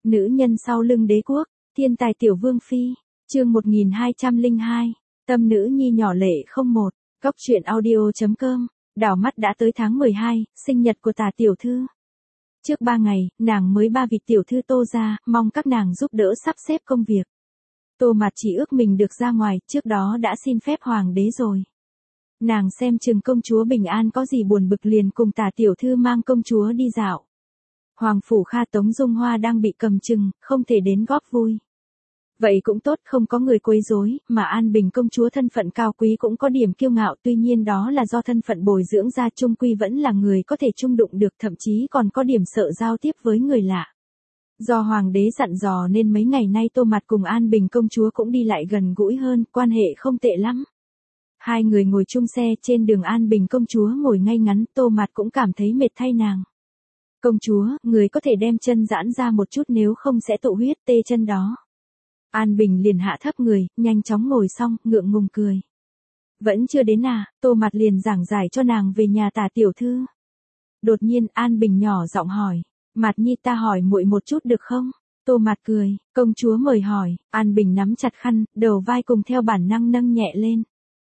Nữ nhân sau lưng đế quốc, thiên tài tiểu vương phi, chương 1202, tâm nữ nhi nhỏ lệ 01, góc truyện audio.com, đảo mắt đã tới tháng 12, sinh nhật của Tả tiểu thư. Trước 3 ngày, nàng mới ba vịt tiểu thư Tô ra, mong các nàng giúp đỡ sắp xếp công việc. Tô Mạt chỉ ước mình được ra ngoài, trước đó đã xin phép hoàng đế rồi. Nàng xem chừng công chúa bình an có gì buồn bực liền cùng Tả tiểu thư mang công chúa đi dạo. Hoàng phủ Kha Tống Dung Hoa đang bị cầm chừng, không thể đến góp vui. Vậy cũng tốt, không có người quấy rối, mà An Bình công chúa thân phận cao quý cũng có điểm kiêu ngạo, tuy nhiên đó là do thân phận bồi dưỡng ra, chung quy vẫn là người có thể chung đụng được, thậm chí còn có điểm sợ giao tiếp với người lạ. Do hoàng đế dặn dò nên mấy ngày nay Tô Mạt cùng An Bình công chúa cũng đi lại gần gũi hơn, quan hệ không tệ lắm. Hai người ngồi chung xe, trên đường An Bình công chúa ngồi ngay ngắn, Tô Mạt cũng cảm thấy mệt thay nàng. Công chúa, người có thể đem chân giãn ra một chút nếu không sẽ tụ huyết tê chân đó. An Bình liền hạ thấp người, nhanh chóng ngồi xong, ngượng ngùng cười. Vẫn chưa đến à, Tô Mạt liền giảng giải cho nàng về nhà Tả tiểu thư. Đột nhiên An Bình nhỏ giọng hỏi, Mạt nhi ta hỏi muội một chút được không? Tô Mạt cười, công chúa mời hỏi. An Bình nắm chặt khăn, đầu vai cùng theo bản năng nâng nhẹ lên.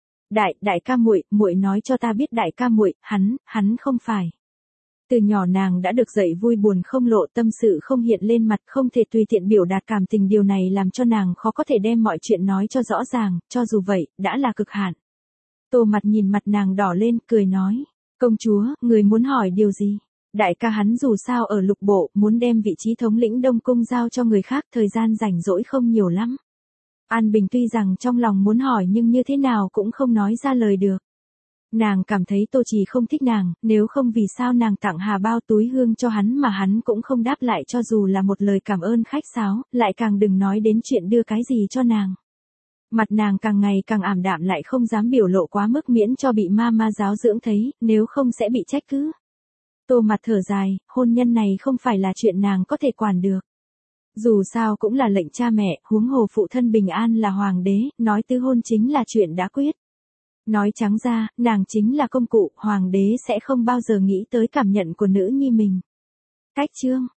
Đại ca muội nói cho ta biết đại ca muội, hắn không phải. Từ nhỏ nàng đã được dạy vui buồn không lộ, tâm sự không hiện lên mặt, không thể tùy tiện biểu đạt cảm tình, điều này làm cho nàng khó có thể đem mọi chuyện nói cho rõ ràng, cho dù vậy, đã là cực hạn. Tô Mạt nhìn mặt nàng đỏ lên, cười nói, công chúa, người muốn hỏi điều gì? Đại ca hắn dù sao ở lục bộ, muốn đem vị trí thống lĩnh Đông Cung giao cho người khác, thời gian rảnh rỗi không nhiều lắm. An Bình tuy rằng trong lòng muốn hỏi nhưng như thế nào cũng không nói ra lời được. Nàng cảm thấy Tô Trì không thích nàng, nếu không vì sao nàng tặng hà bao túi hương cho hắn mà hắn cũng không đáp lại, cho dù là một lời cảm ơn khách sáo, lại càng đừng nói đến chuyện đưa cái gì cho nàng. Mặt nàng càng ngày càng ảm đạm, lại không dám biểu lộ quá mức miễn cho bị ma giáo dưỡng thấy, nếu không sẽ bị trách cứ. Tô Mạt thở dài, hôn nhân này không phải là chuyện nàng có thể quản được. Dù sao cũng là lệnh cha mẹ, huống hồ phụ thân bình an là hoàng đế, nói tứ hôn chính là chuyện đã quyết. Nói trắng ra, nàng chính là công cụ, hoàng đế sẽ không bao giờ nghĩ tới cảm nhận của nữ nhi mình. Cách chương,